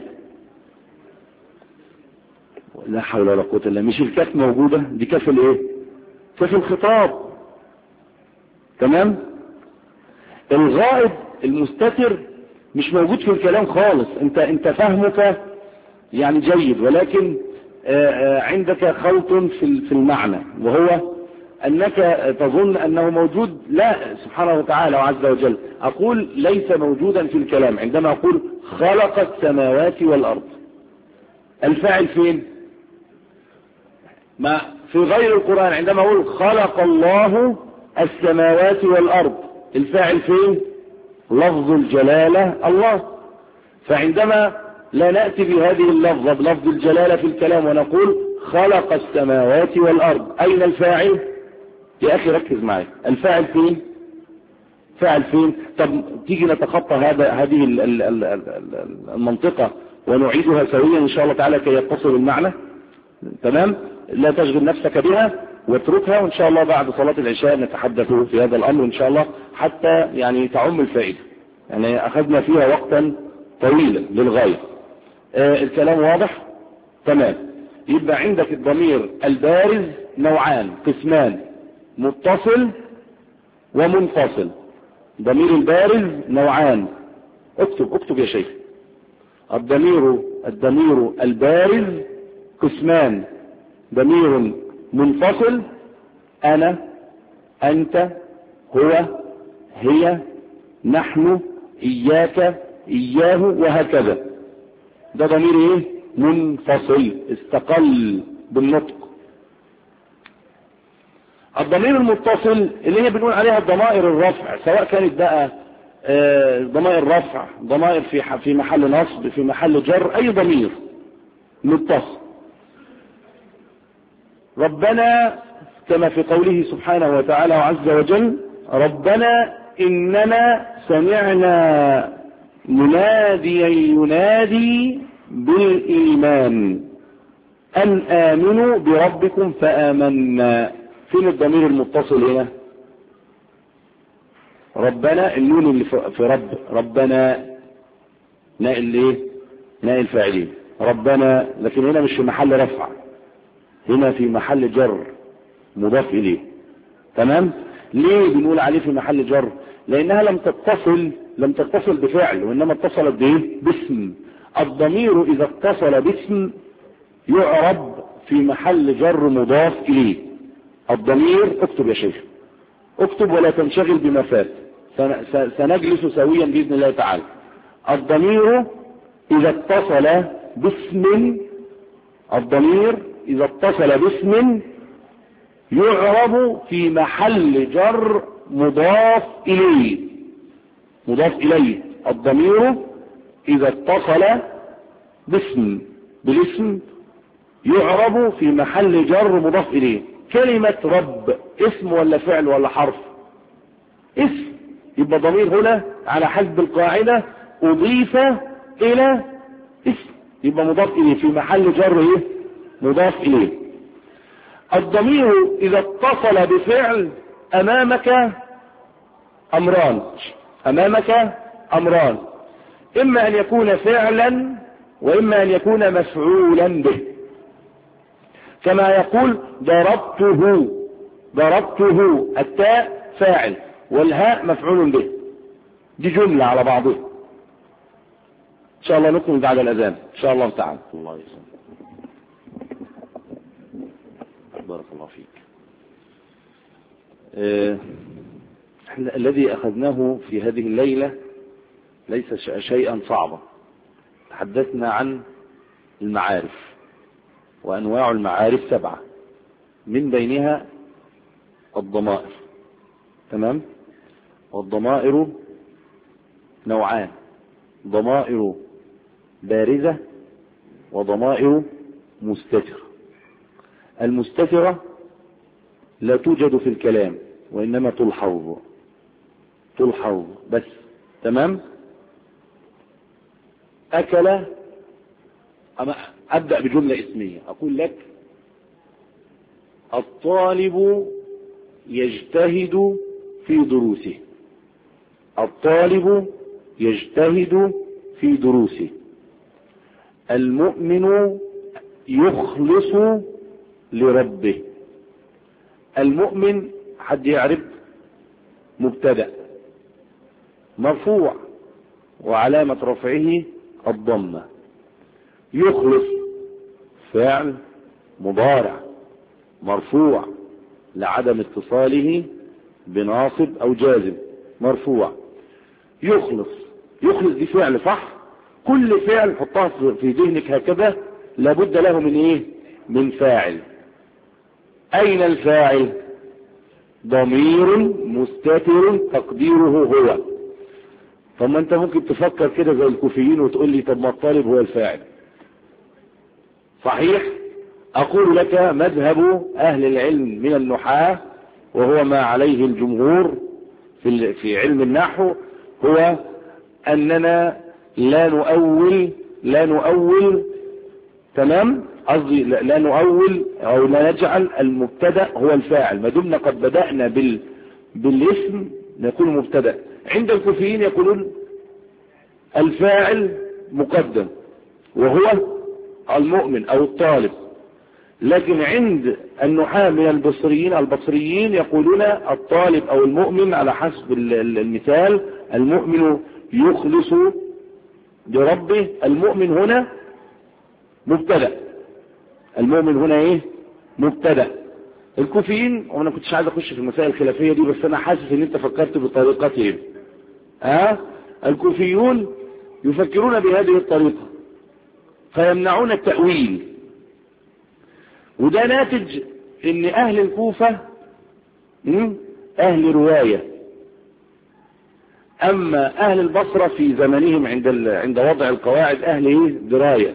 لا حول ولا قوة الا. مش الكاف موجودة؟ دي كاف الايه؟ كاف الخطاب. تمام؟ الغائب المستتر مش موجود في الكلام خالص. انت انت فهمك يعني جيد، ولكن عندك خلط في في المعنى، وهو انك تظن انه موجود. لا، سبحانه وتعالى وعز وجل. اقول ليس موجودا في الكلام. عندما اقول خلق السماوات والارض، الفاعل فين؟ ما في غير القرآن. عندما اقول خلق الله السماوات والارض، الفاعل فين؟ لفظ الجلالة الله. فعندما لا نأتي بهذه اللفظة بلفظ الجلالة في الكلام ونقول خلق السماوات والارض، اين الفاعل؟ يا اخي ركز معي، الفاعل فين؟ فاعل فين؟ طب تيجي نتخطى هذا هذه المنطقة ونعيدها سويا ان شاء الله تعالى كي يتصل المعنى. تمام؟ لا تشغل نفسك بها واتركها، وان شاء الله بعد صلاة العشاء نتحدث في هذا الامر ان شاء الله، حتى يعني تعم الفائدة. يعني اخذنا فيها وقتا طويلة للغاية. آه الكلام واضح؟ تمام. يبقى عندك الضمير البارز نوعان قسمان، متصل ومنفصل. ضمير البارز نوعان، اكتب اكتب يا شيخ. الضمير الضمير البارز قسمان، ضمير منفصل انا، انت، هو، هي، نحن، اياك، اياه، وهكذا. ده ضمير ايه؟ منفصل، استقل بالنطق. الضمير المتصل اللي هي بنقول عليها ضمائر الرفع، سواء كانت بقى ضمائر رفع، ضمائر في في محل نصب، في محل جر، اي ضمير متصل. ربنا كما في قوله سبحانه وتعالى وعز وجل: ربنا إننا سمعنا مناديا ينادي بالإيمان أن آمنوا بربكم فآمنا. فين الضمير المتصل هنا؟ ربنا، النون اللي في رب، ربنا نائل ايه؟ نائل فاعلين ربنا، لكن هنا مش في محل رفع، هنا في محل جر مضاف اليه. تمام؟ ليه بنقول عليه في محل جر؟ لانها لم تتصل لم تتصل بفعل، وانما اتصلت بايه؟ باسم. الضمير اذا اتصل باسم يعرب في محل جر مضاف اليه. الضمير، اكتب يا شيخ، اكتب ولا تنشغل بما فات، سنجلس سويا باذن الله تعالى. الضمير اذا اتصل باسم الضمير اذا اتصل باسم يعرب في محل جر مضاف اليه. مضاف اليه. الضمير اذا اتصل باسم بالاسم يعرب في محل جر مضاف اليه. كلمة رب اسم ولا فعل ولا حرف؟ اسم. يبقى ضمير هنا على حسب القاعدة اضيف الى اسم، يبقى مضاف اليه في محل جر ايه؟ مضاف اليه. الضمير اذا اتصل بفعل امامك امران، امامك امران، اما ان يكون فعلا واما ان يكون مفعولا به. كما يقول ضربته، ضربته، التاء فاعل والهاء مفعول به، دي جملة على بعضها. ان شاء الله نكمل بعد الاذان ان شاء الله تعالى. الله يسلمك، بارك الله فيك. آه الذي اخذناه في هذه الليلة ليس شيئا صعبا. تحدثنا عن المعارف، وانواع المعارف سبعة، من بينها الضمائر. تمام؟ والضمائر نوعان: ضمائر بارزة وضمائر مستترة. المستترة لا توجد في الكلام وإنما تلحظ، تلحظ بس. تمام؟ أكل، أما أبدأ بجملة اسمية، أقول لك الطالب يجتهد في دروسه. الطالب يجتهد في دروسه. المؤمن يخلص لربه. المؤمن حد يعرف؟ مبتدأ مرفوع وعلامة رفعه الضمة. يخلص فعل مضارع مرفوع لعدم اتصاله بناصب او جازم، مرفوع. يخلص، يخلص دي فعل صح؟ كل فعل حطها في ذهنك هكذا لابد له من ايه؟ من فاعل. اين الفاعل؟ ضمير مستتر تقديره هو. طب ما انت ممكن تفكر كده زي الكوفيين وتقول لي طب ما الطالب هو الفاعل. صحيح؟ اقول لك مذهب اهل العلم من النحاة، وهو ما عليه الجمهور في في علم النحو، هو اننا لا نؤول لا نؤول تمام؟ قصدي لا نؤول او لا نجعل المبتدا هو الفاعل، ما دمنا قد بدأنا بال بالاسم نكون مبتدا. عند الكوفيين يقولون الفاعل مقدم وهو المؤمن أو الطالب. لكن عند النحاة من البصريين البصريين يقولون الطالب أو المؤمن على حسب المثال. المؤمن يخلص لربه. المؤمن هنا مبتدأ. المؤمن هنا ايه؟ مبتدأ. الكوفيين، وانا كنتش عايز اخش في المسائل الخلافية دي، بس انا حاسس ان انت فكرت بطريقتهم. ها؟ الكوفيون يفكرون بهذه الطريقة فيمنعون التأويل، وده ناتج ان اهل الكوفة اهل رواية، اما اهل البصرة في زمنهم عند عند وضع القواعد اهل ايه؟ دراية.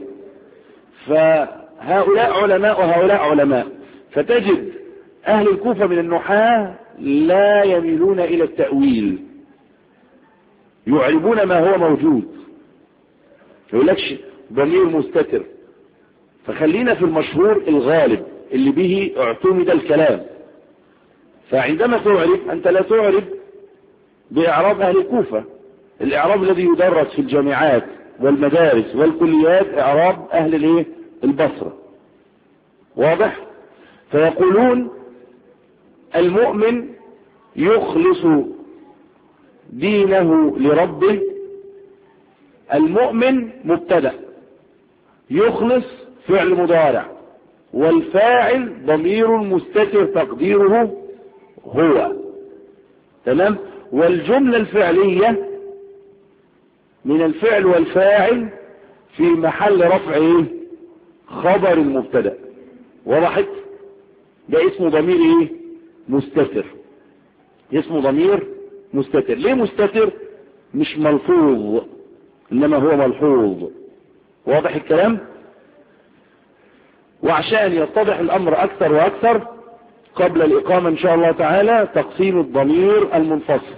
فهؤلاء علماء وهؤلاء علماء، فتجد اهل الكوفة من النحاة لا يميلون الى التأويل، يعربون ما هو موجود، يقولكش ضمير مستتر. فخلينا في المشهور الغالب اللي به اعتمد الكلام. فعندما تعرب انت لا تعرب باعراب اهل الكوفة، الاعراب الذي يدرس في الجامعات والمدارس والكليات اعراب اهل الايه؟ البصرة. واضح؟ فيقولون المؤمن يخلص دينه لربه. المؤمن مبتدأ، يخلص فعل مضارع، والفاعل ضمير مستتر تقديره هو. تمام؟ والجملة الفعلية من الفعل والفاعل في محل رفع ايه؟ خبر المبتدأ. وضحت؟ ده اسمه ضمير ايه؟ مستتر. اسمه ضمير مستتر. ليه مستتر؟ مش ملفوظ انما هو ملحوظ. واضح الكلام؟ وعشان يتضح الامر اكثر واكثر قبل الاقامة ان شاء الله تعالى تقسيم الضمير المنفصل.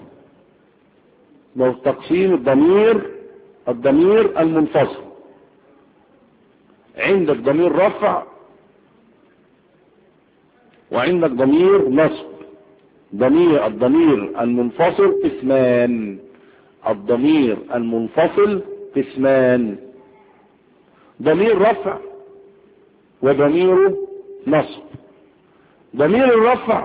تقسيم الضمير الضمير المنفصل. عندك ضمير رفع وعندك ضمير نصب. ضمير الضمير المنفصل قسمان. الضمير المنفصل قسمان: ضمير رفع وضمير نصب. ضمير الرفع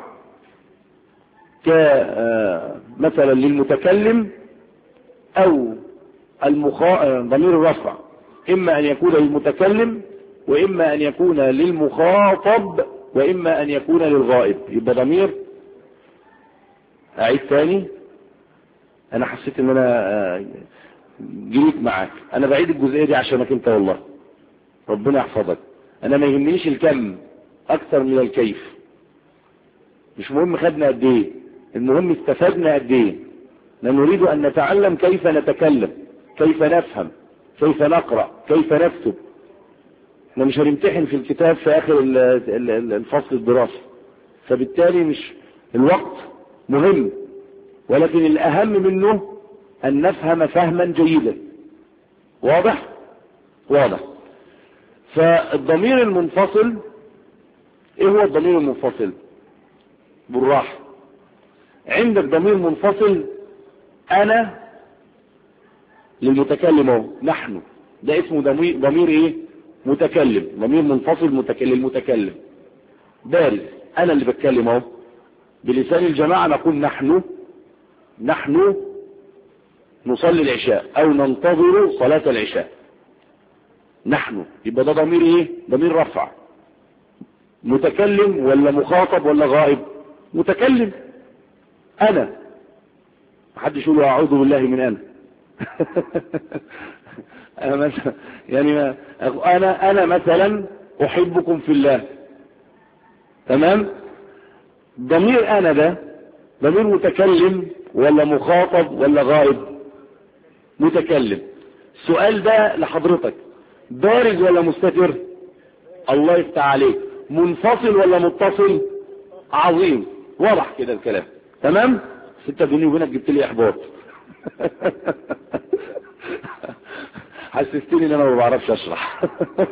كمثلا للمتكلم او المخا... ضمير الرفع اما ان يكون للمتكلم واما ان يكون للمخاطب واما ان يكون للغائب. يبقى ضمير. اعيد ثاني، انا حسيت ان انا جريت معاك. انا بعيد الجزئية دي عشانك انت والله، ربنا يحفظك. انا ما يهمنيش الكم اكثر من الكيف. مش مهم خدنا قد ايه، المهم استفدنا قد ايه. نريد ان نتعلم كيف نتكلم، كيف نفهم، كيف نقرأ، كيف نكتب. احنا مش هنمتحن في الكتاب في اخر الفصل الدراسي، فبالتالي مش الوقت مهم، ولكن الاهم منه ان نفهم فهما جيدا. واضح؟ واضح. فالضمير المنفصل، ايه هو الضمير المنفصل؟ بالراحة. عندك ضمير منفصل انا للمتكلم اهو، نحن، ده اسمه ضمير ضمير ايه؟ متكلم. ضمير منفصل متكلم للمتكلم بارز. انا اللي بتكلم اهو، بلسان الجماعة نقول نحن نحن نصلي العشاء او ننتظر صلاة العشاء. نحن، يبقى ده ضمير ايه؟ ضمير رفع. متكلم ولا مخاطب ولا غائب؟ متكلم. انا، محدش يقول اعوذ بالله من انا. انا مثلا يعني انا انا مثلا احبكم في الله. تمام؟ ضمير انا ده ضمير متكلم ولا مخاطب ولا غائب؟ متكلم. السؤال ده لحضرتك، بارز ولا مستتر؟ الله يفتح عليك. منفصل ولا متصل؟ عظيم. واضح كده الكلام. تمام؟ ستة بيني وبينك جبت لي احباط. حسستني ان انا ما بعرفش اشرح.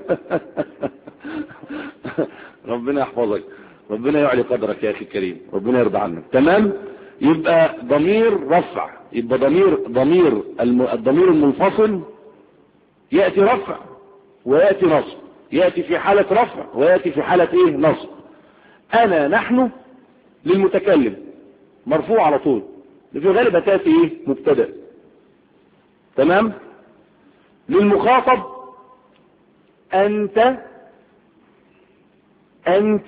ربنا يحفظك، ربنا يعلي قدرك يا اخي الكريم، ربنا يرضى عنك. تمام؟ يبقى ضمير رفع، يبقى ضمير ضمير الضمير المنفصل يأتي رفع ويأتي نصب، يأتي في حالة رفع ويأتي في حالة ايه نصب. انا نحن للمتكلم مرفوع على طول، في غالب هتأتي ايه مبتدأ. تمام. للمخاطب انت انت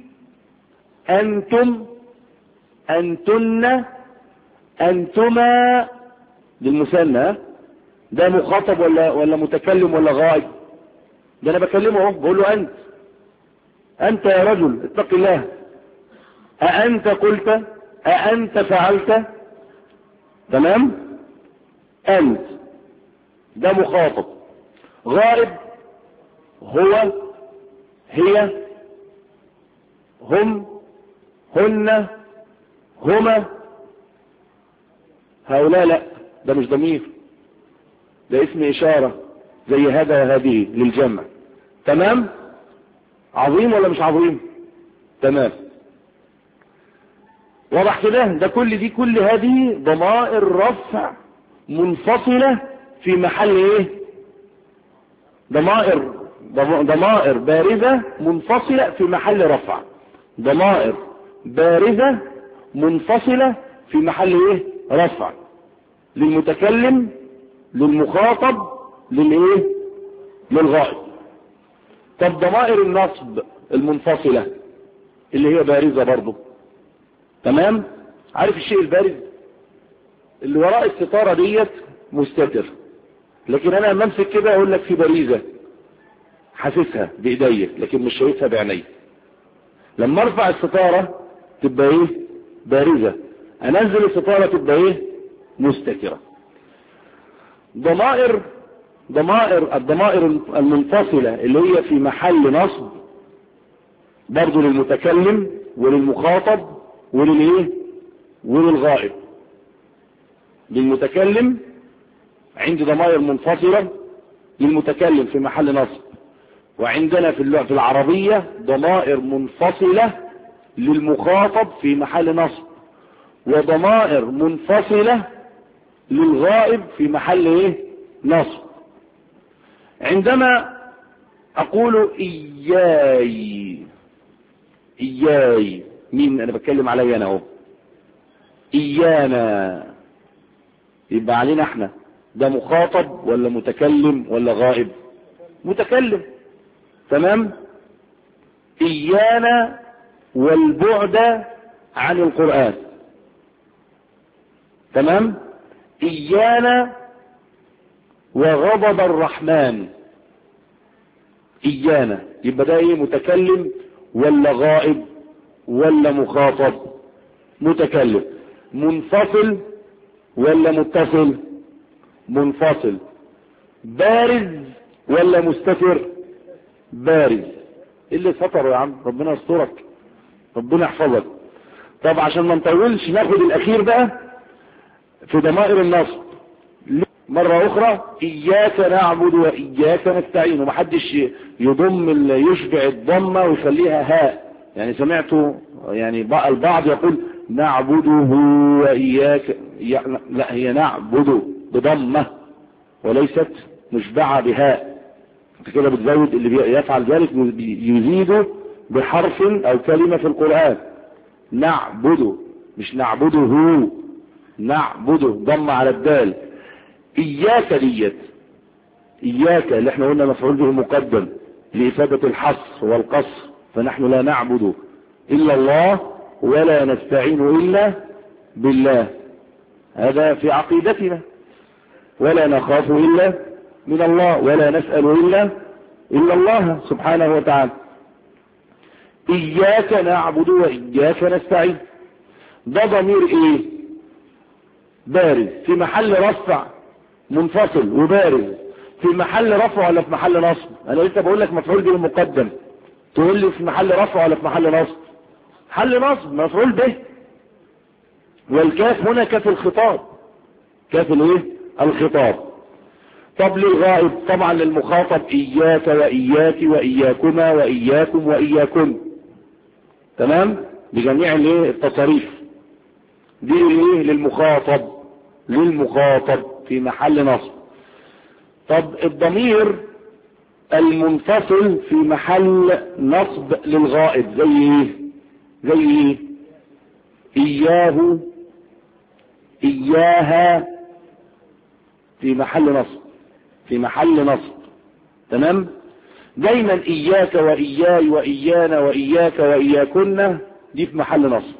انتم انتن انتما. للمثنى ده مخاطب ولا ولا متكلم ولا غائب؟ ده انا بكلمه اهو بقول له انت انت يا رجل اتق الله، أأنت قلت، أأنت فعلت. تمام. أنت ده مخاطب. غائب هو هي هم هن هما. هؤلاء لا، ده مش ضمير، ده اسم إشارة زي هذا وهذه للجمع. تمام. عظيم ولا مش عظيم؟ تمام. واضح كده؟ ده كل دي كل هذه ضمائر رفع منفصلة في محل ايه؟ ضمائر ضمائر بارزة منفصلة في محل رفع. ضمائر بارزة منفصلة في محل ايه؟ رفع. للمتكلم، للمخاطب، للايه؟ للغائب. طب ضمائر النصب المنفصلة اللي هي بارزة برضو. تمام. عارف الشيء البارز اللي وراء الستارة ديت مستتر، لكن انا لما امسك كده اقول لك في بارزة حاسسها بايديا لكن مش شايفها بعيني. لما ارفع الستارة تبقى ايه؟ بارزة. انزل الستارة تبقى ايه؟ مستترة. ضمائر ضمائر الضمائر المنفصلة اللي هي في محل نصب برضو للمتكلم وللمخاطب وللايه؟ وللغائب. للمتكلم عندي ضمائر منفصلة للمتكلم في محل نصب، وعندنا في في العربية ضمائر منفصلة للمخاطب في محل نصب، وضمائر منفصلة للغائب في محل ايه؟ نصب. عندما اقول اياي اياي، مين انا بتكلم علي انا اهو؟ ايانا، يبقى علينا احنا ده مخاطب ولا متكلم ولا غائب؟ متكلم. تمام. ايانا والبعد عن القرآن. تمام. ايانا وغضب الرحمن. ايانا يبقى ده ايه؟ متكلم ولا غائب ولا مخاطب؟ متكلم. منفصل ولا متصل؟ منفصل. بارز ولا مستتر؟ بارز. اللي ستر يا عم ربنا يسترك، ربنا يحفظك. طب عشان ما نطولش ناخد الاخير بقى في ضمائر النصب مرة اخرى. اياك نعبد واياك نستعين، ومحدش يضم يشبع الضمة ويخليها هاء. يعني سمعته يعني بقى البعض يقول نعبده واياك، لا هي نعبد بضمة وليست مشبعة بهاء. انت كده بتزود، اللي يفعل ذلك يزيد بحرف او كلمة في القرآن. نعبده مش نعبده، نعبده ضم على الدال. اياك ديت، اياك اللي احنا قلنا مفعول به مقدم لإفادة الحصر والقصر، فنحن لا نعبد الا الله ولا نستعين الا بالله، هذا في عقيدتنا. ولا نخاف الا من الله ولا نسأل الا الا الله سبحانه وتعالى. اياك نعبد واياك نستعين، ده ضمير ايه؟ بارز في محل رفع منفصل وبارز. في محل رفع ولا في محل نصب؟ انا لسه بقول لك مفعول به مقدم، تقول لي في محل رفع ولا في محل نصب؟ محل نصب، مفعول به. والكاف هنا كاف الخطاب، كاف الايه؟ الخطاب. طب للغائب طبعا للمخاطب اياك واياك واياكما واياكم واياكم. تمام. بجميع الايه؟ التصاريف دي الايه؟ للمخاطب، للمخاطب في محل نصب. طب الضمير المنفصل في محل نصب للغائب زي ايه؟ زي ايه؟ اياه، اياها، في محل نصب، في محل نصب. تمام؟ دايما اياك واياي وايانا واياك واياكن دي في محل نصب.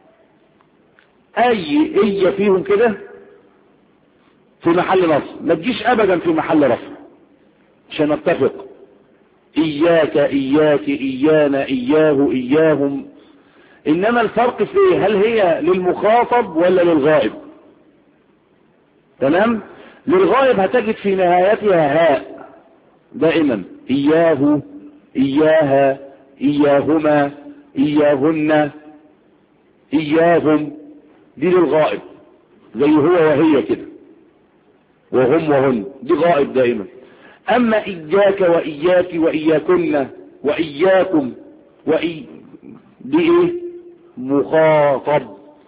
اي اي فيهم كده في محل نصب، ما تجيش ابدا في محل رفع عشان نتفق. اياك اياك ايانا اياه اياهم. انما الفرق في ايه؟ هل هي للمخاطب ولا للغائب؟ تمام؟ للغائب هتجد في نهايتها هاء دائما، اياه اياها اياهما اياهن اياهم، دي للغائب زي هو وهي كده، وهم وهن، دي غائب دائما. اما اياك واياك واياكن واياكم واي، دي ايه؟ مخاطب.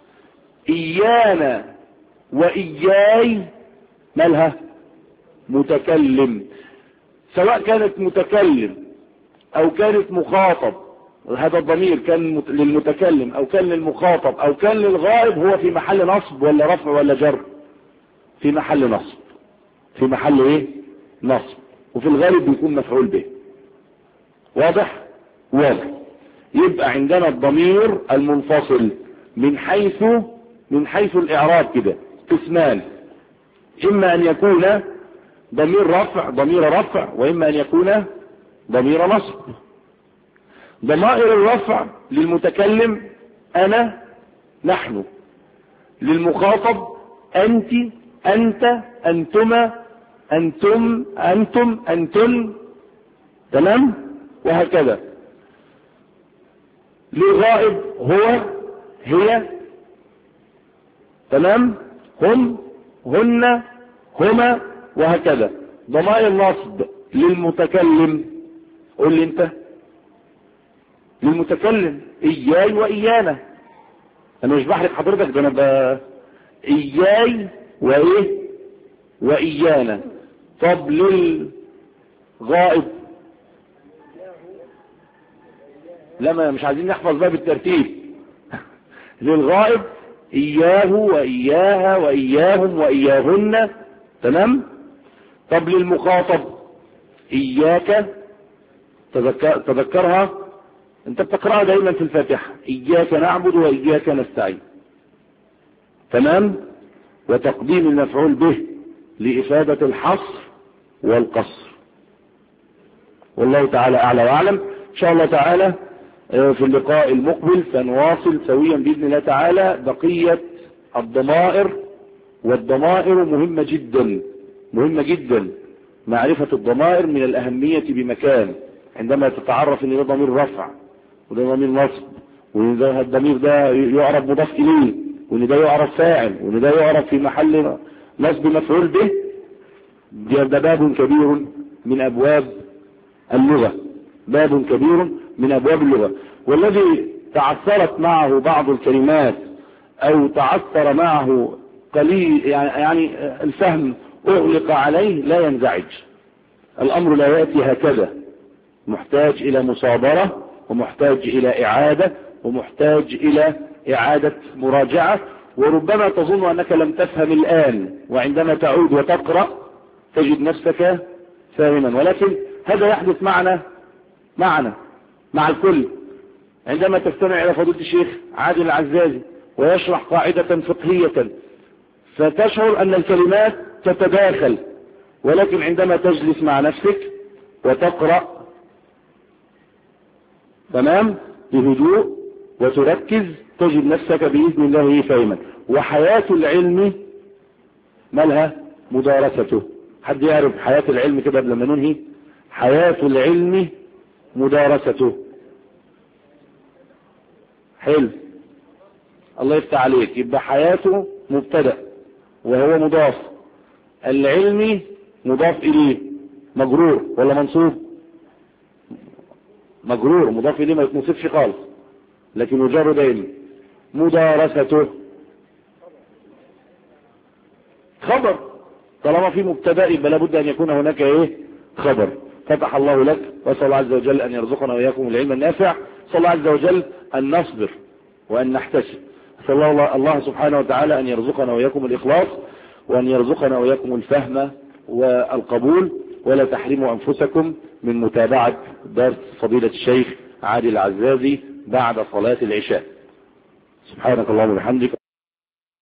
ايانا واياي مالها؟ متكلم، سواء كانت متكلم او كانت مخاطب، هذا الضمير كان للمتكلم او كان للمخاطب او كان للغائب، هو في محل نصب ولا رفع ولا جر؟ في محل نصب، في محل ايه؟ نصب. وفي الغالب بيكون مفعول به. واضح؟ واضح. يبقى عندنا الضمير المنفصل من حيث من حيث الاعراب كده قسمان، اما ان يكون ضمير رفع ضمير رفع واما ان يكون ضمير نصب. ضمائر الرفع للمتكلم انا نحن، للمخاطب انت انت انتما انتم انتم انتن، تمام؟ وهكذا. للغائب هو هي، تمام؟ هم هن هما، وهكذا. ضمائر النصب للمتكلم، قول لي انت. للمتكلم اياي وايانا، انا مش بحرق حضرتك، ده انا ب... اياي وايه وايانا. طب للغائب لما مش عايزين نحفظ بقى بالترتيب. للغائب اياه واياها واياهم واياهن، تمام؟ طب للمخاطب اياك، تذكر تذكرها انت بتقرأها دايما في الفاتحة، اياك نعبد واياك نستعين، تمام؟ وتقديم المفعول به لإفادة الحصر والقصر. والله تعالى اعلى واعلم. ان شاء الله تعالى في اللقاء المقبل سنواصل سويا بإذن الله تعالى بقية الضمائر. والضمائر مهمة جدا، مهمة جدا. معرفة الضمائر من الأهمية بمكان، عندما تتعرف ان ده ضمير رفع وده ضمير نصب، وان ده الضمير ده يعرف مضاف اليه، وان ده يعرف فاعل، وان ده يعرف في محل نصب مفعول به، ده باب كبير من ابواب اللغة، باب كبير من ابواب اللغة. والذي تعثرت معه بعض الكلمات او تعثر معه قليل يعني الفهم اغلق عليه لا ينزعج. الامر لا يأتي هكذا، محتاج الى مصابرة، ومحتاج الى اعادة، ومحتاج الى اعادة مراجعة. وربما تظن انك لم تفهم الان، وعندما تعود وتقرأ تجد نفسك فاهما. ولكن هذا يحدث معنا معنا مع الكل. عندما تستمع الى فضيلة الشيخ عادل العزازي ويشرح قاعدة فقهية فتشعر ان الكلمات تتداخل، ولكن عندما تجلس مع نفسك وتقرأ تمام بهدوء وتركز تجد نفسك بإذن الله فاهما. وحياة العلم مالها؟ مدارسته. حد يعرف حياة العلم كده قبل ما ننهي؟ حياة العلم مدارسته. حلو، الله يفتح عليك. يبقى حياته مبتدأ وهو مضاف، العلم مضاف إليه، مجرور ولا منصوب؟ مجرور، مضاف إليه ما يتنصبش خالص لكن يجر دائما. مدارسته خبر، طالما في مبتدا يبقى لابد ان يكون هناك ايه خبر. فتح الله لك، واسال الله عز وجل ان يرزقنا واياكم العلم النافع. صلى الله عز وجل ان نصبر وان نحتسب. صلى الله, الله سبحانه وتعالى ان يرزقنا واياكم الاخلاص، وان يرزقنا واياكم الفهم والقبول. ولا تحرموا انفسكم من متابعة درس فضيلة الشيخ عادل العزازي بعد صلاة العشاء. سبحانك اللهم وبحمدك.